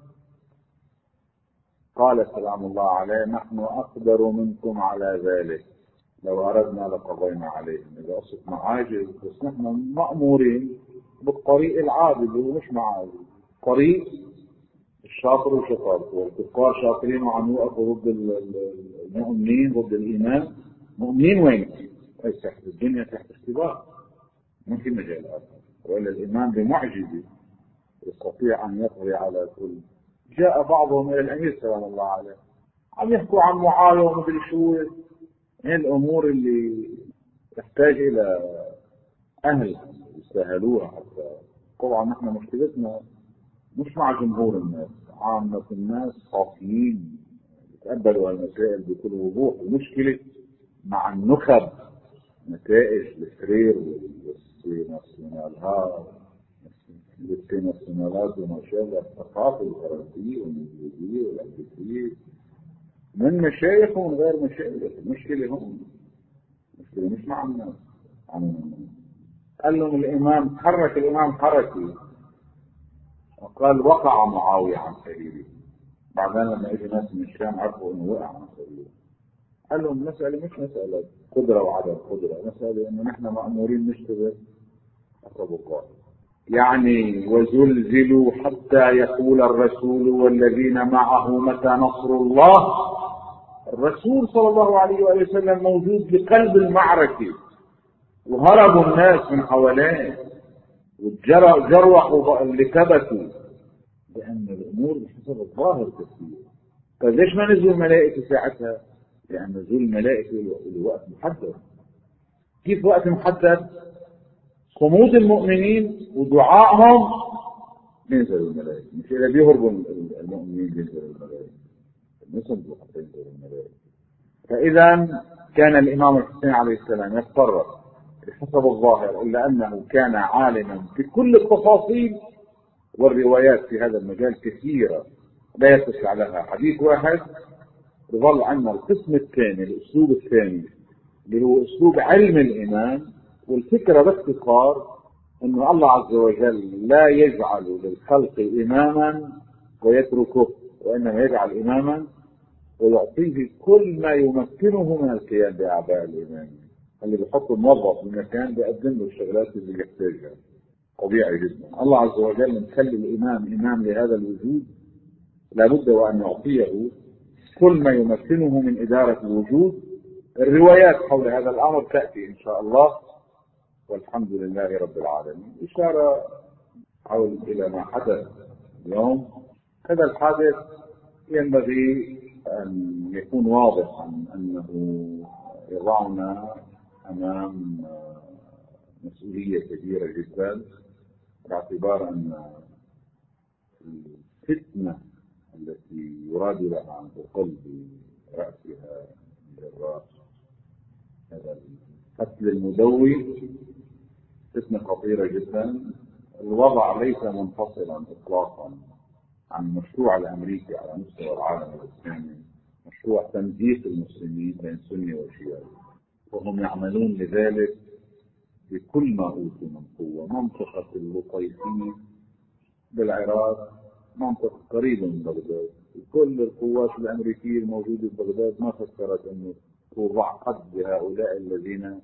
A: قال سلام الله عليه: نحن أقدر منكم على ذلك، لو أردنا لقضينا عليهم. إذا قصة معاجز، بس نحن مأمورين بالطريق العادي اللي هو مش معاجز، طريق الشاطر وشطارته. والكفار شاطرين وعم يوقفوا ضد المؤمنين، ضد الإيمان. مؤمنين وين؟ أي تحت الدنيا تحت اختبار، ما في مجال آخر. وإلا الإيمان بمعجزة يستطيع أن يقضي على كل. جاء بعضهم إلى الأمير سلام الله عليه عم يحكوا عن معاوية ومدري شو، هي الأمور اللي تحتاج إلى أهل يستاهلوها. حتى طبعا نحن مشكلتنا مش مع جمهور الناس، عامة الناس صافيين يتقبلوا المسائل بكل وضوح. المشكلة مع النخب، نتائج السرير والسيناسيونالها والسيناسيونالات وما شابه، الثقافة الفرنسية والإنجليزية والأمريكية، من مشايخ ومن غير مشايخ. المشكلة هم المشكلة مش مع الناس. قال لهم الإمام حرك، الإمام حركي، وقال: وقع معاوية عن سبيله. بعدين لما اجوا ناس من الشام عرفوا انه وقع عن سبيله. قال لهم المسألة مش مسألة قدرة وعدم قدرة، مسألة انه نحن مأمورين نشتغل حسب الله. يعني وزلزلوا حتى يقول الرسول والذين معه متى نصر الله. الرسول صلى الله عليه وآله وسلم موجود بقلب المعركة، وهربوا الناس من حواليه وجروحوا اللي ثبتوا، لأن الأمور بحسب الظاهر كثير. طيب ليش ما نزلوا الملائكة ساعتها؟ لأن نزول الملائكة لوقت محدد. كيف وقت محدد؟ صمود المؤمنين ودعائهم ينزلوا الملائكة، مش إذا بيهربوا المؤمنين ينزلوا الملائكة، نصمدوا حتى ينزلوا الملائكة. فإذا كان الإمام الحسين عليه السلام يتصرف بحسب الظاهر، إلا أنه كان عالما بكل التفاصيل، والروايات في هذا المجال كثيرة لا يتسع لها حديث واحد. يظل عندنا القسم الثاني، الأسلوب الثاني، اللي هو أسلوب علم الإيمان. والفكرة باختصار أن الله عز وجل لا يجعل للخلق إماما ويتركه، وإنما يجعل إماما ويعطيه كل ما يمكنه من القيام بأعباء الإيمان. اللي بيحط الموظف بمكان بيقدم له الشغلات اللي يحتاجها، طبيعي جدا. الله عز وجل نخلي الإمام إمام لهذا الوجود، لابد وأن يعطيه كل ما يمكنه من إدارة الوجود. الروايات حول هذا الأمر تأتي إن شاء الله، والحمد لله رب العالمين. إشارة حول إلى ما حدث اليوم. هذا الحادث ينبغي أن يكون واضحا أنه يضعنا أمام مسؤولية كبيرة جدا، باعتبار أن الفتنة التي يراد لها أن تقل برأسها جراء هذا القتل المدوي فتنة خطيرة جدا. الوضع ليس منفصلا إطلاقا عن المشروع الأمريكي على مستوى العالم الإسلامي، مشروع تمزيق المسلمين بين سني وشيعي، وهم يعملون لذلك بكل ما أوتوا من قوة. منطقة اللطيفين بالعراق منطقة قريبة من بغداد، كل القوات الأمريكية الموجودة في بغداد ما فكرت أن توضع قد بهؤلاء الذين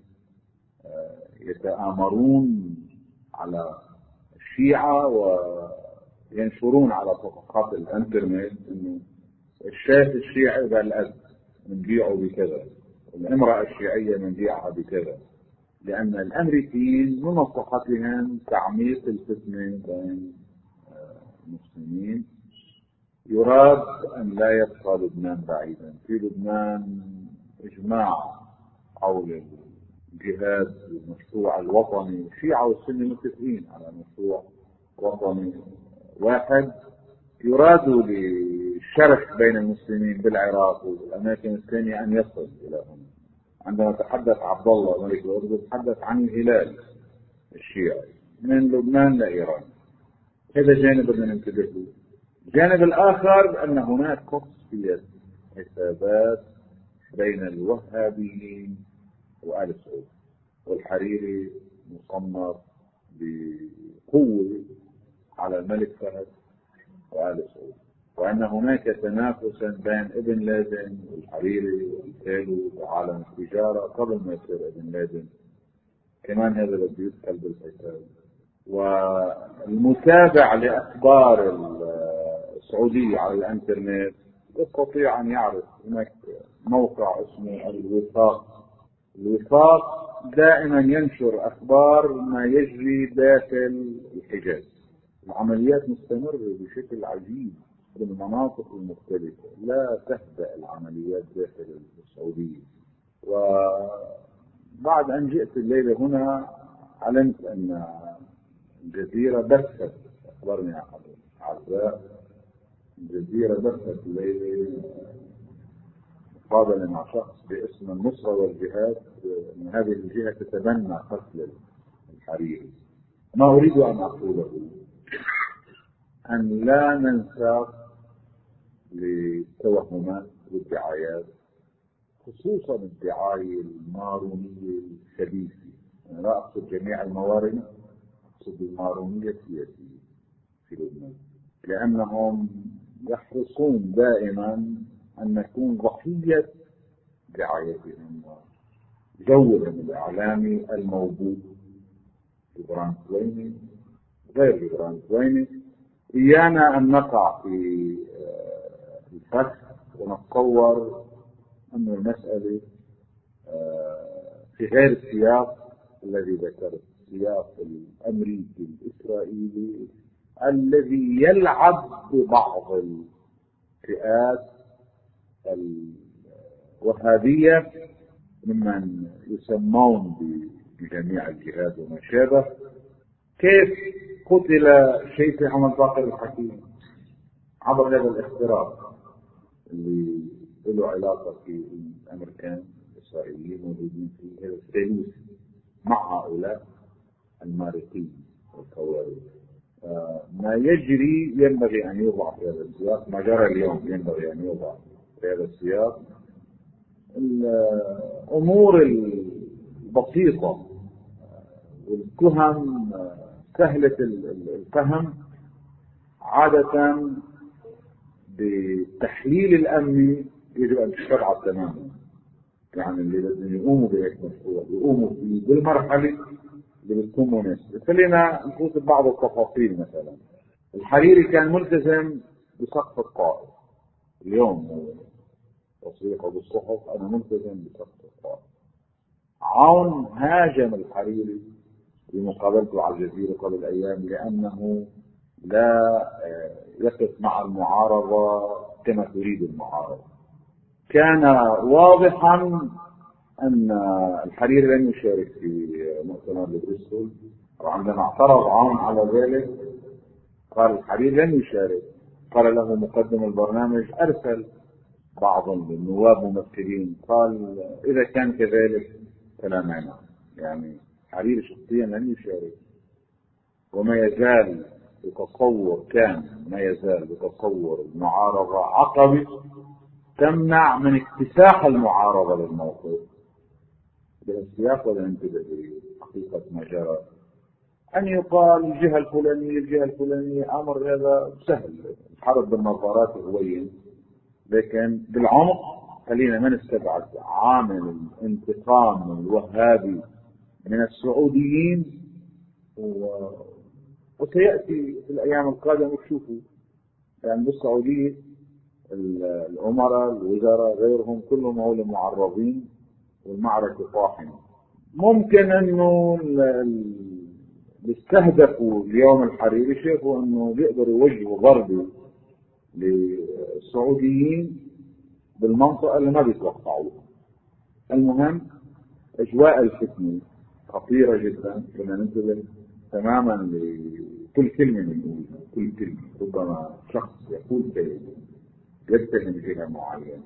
A: يتآمرون على الشيعة وينشرون على صفحات الانترنت انه الشاف الشيعي بالأد نبيعه بكذا، الامرأة الشيعية نبيعها بكذا، لأن الأمريكيين من مصلحتهم تعميق الفتنة بين المسلمين. يراد أن لا يبقى لبنان بعيدا. في لبنان إجماع حول الجهاد المشروع الوطني، الشيعة والسنة متفقين على مشروع وطني واحد يراد للشرخ بين المسلمين بالعراق والأماكن الثانية أن يصل إلى هنا. عندما تحدث عبد الله ملك الأردن تحدث عن الهلال الشيعي من لبنان لإيران، هذا جانب بدنا ننتبه له. الجانب الآخر أن هناك تصفية حسابات بين الوهابيين وآل سعود، والحريري مصنف بقوة على الملك فهد وآل سعود، وأن هناك تنافسا بين ابن لادن والحريري وإمثاله وعالم التجارة قبل ما يصير ابن لادن، كمان هذا بده يدخل بالحساب. والمتابع لأخبار السعودية على الانترنت يستطيع أن يعرف هناك موقع اسمه الوفاق. الوفاق دائما ينشر أخبار ما يجري داخل الحجاز. العمليات مستمرة بشكل عجيب بالمناطق المختلفة، لا تهدأ العمليات داخل السعودية. وبعد أن جئت الليلة هنا علمت أن الجزيرة بثت، أخبرني أعزاء، الجزيرة بثت الليلة مقابلة مع شخص باسم النصرة والجهاد أن هذه الجهة تتبنى قتل الحريري. ما أريد أن أقوله أن لا ننسى للتوهمات والدعايات، خصوصا الدعاية المارونية الشديدة. أنا لا أقصد جميع الموارد، أقصد المارونية السياسية في لبنان، لأنهم يحرصون دائما أن نكون ضحية دعايتهم وجوهم الإعلامي الموجود. جبران سويني غير جبران سويني، إيانا أن نقع في الفخ ونتصور أن المسألة في غير السياق الذي ذكرت، السياق الأمريكي الإسرائيلي الذي يلعب ببعض الفئات الوهابية ممن يسمون بجميع الجهاد وما شابه. كيف قتل شيخ محمد باقر الحكيم عبر هذا الاختراق اللي له علاقة في الأمريكان الإسرائيليين موجودين في هذا الثالوث مع هؤلاء المارقين والخوارج. ما يجري ينبغي أن يوضع في هذا السياق، ما جرى اليوم ينبغي أن يوضع في هذا السياق. الأمور البسيطة والتهم سهلة الفهم عادة بالتحليل الأمني يجب أن تشرع تماما. يعني اللي لازم يقوموا بهيك مشروع يقوموا فيه بالمرحلة اللي بتكون مناسبة. خلينا نفوت بعض التفاصيل. مثلا الحريري كان ملتزم بسقف الطائف، اليوم تصريحه بالصحف أنا ملتزم بسقف الطائف. عون هاجم الحريري بمقابلته على الجزيرة قبل أيام لأنه لا يقف مع المعارضة كما تريد المعارضة. كان واضحا أن الحريري لن يشارك في مؤتمر بروكسل، وعندما اعترض عون على ذلك قال الحريري لن يشارك. قال له مقدم البرنامج أرسل بعض النواب ممثلين، قال إذا كان كذلك فلا مانع، يعني الحريري شخصيا لن يشارك. وما يزال يتصور كان ما يزال يتصور المعارضة عقبة تمنع من اكتساح المعارضة للموقف. بالسياق ولا انتبه حقيقة ما جرى أن يقال الجهة الفلانية الجهة الفلانية، أمر هذا سهل، الحرب بالنظارات هوين، لكن بالعمق خلينا ما نستبعد عامل الانتقام الوهابي من السعوديين، و... وسيأتي في الأيام القادمة تشوفوا يعني بالسعودية الأمراء الوزراء غيرهم كلهم هؤلاء معرضين والمعركة طاحنة. ممكن أنه اللي استهدفوا اليوم الحريري شافوا أنه بيقدروا يوجهوا ضربة للسعوديين بالمنطقة اللي ما بيتوقعوها. المهم أجواء الفتنة خطيرة جدا، بدنا ننتبه تماما لكل كلمة بنقولها، كل كلمة. ربما شخص يقول كلمة يتهم جهة معينة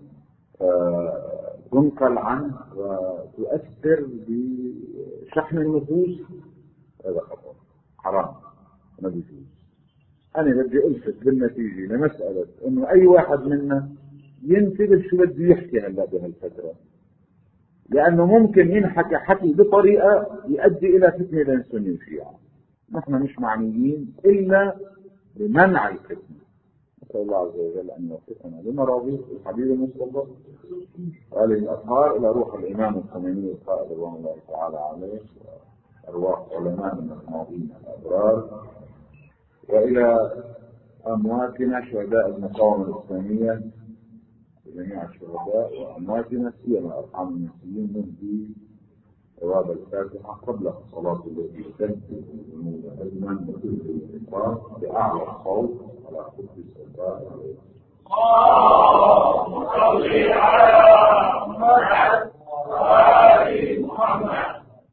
A: تنقل عنه وتؤثر بشحن النفوس، هذا خطر حرام ما بيجوز. أنا بدي ألفت بالنتيجة لمسألة إنه أي واحد منا ينتبه شو بده يحكي هلا بهالفترة، لأنه ممكن ينحكى حكي بطريقة يؤدي إلى فتنة بين سني وشيعة. نحن مش معنيين إلا بمنع الفتنة. نسأل الله عز وجل أن يوفقنا لمراضيه الحبيب المصطفى وآله الأطهار إلى روح الإمام الخميني القائد رضوان الله تعالى عليه، وأرواح علمائنا الماضين الأبرار، وإلى أمواتنا شهداء المقاومة الإسلامية جميع الشهداء وأمواتنا سيما أرحام المسلمين. نهدي ثواب الفاتحة قبل الصلاة التي تنتهي الذنوب أجمع وكل الإنفاق بأعلى الصوت على خطب الصلاة.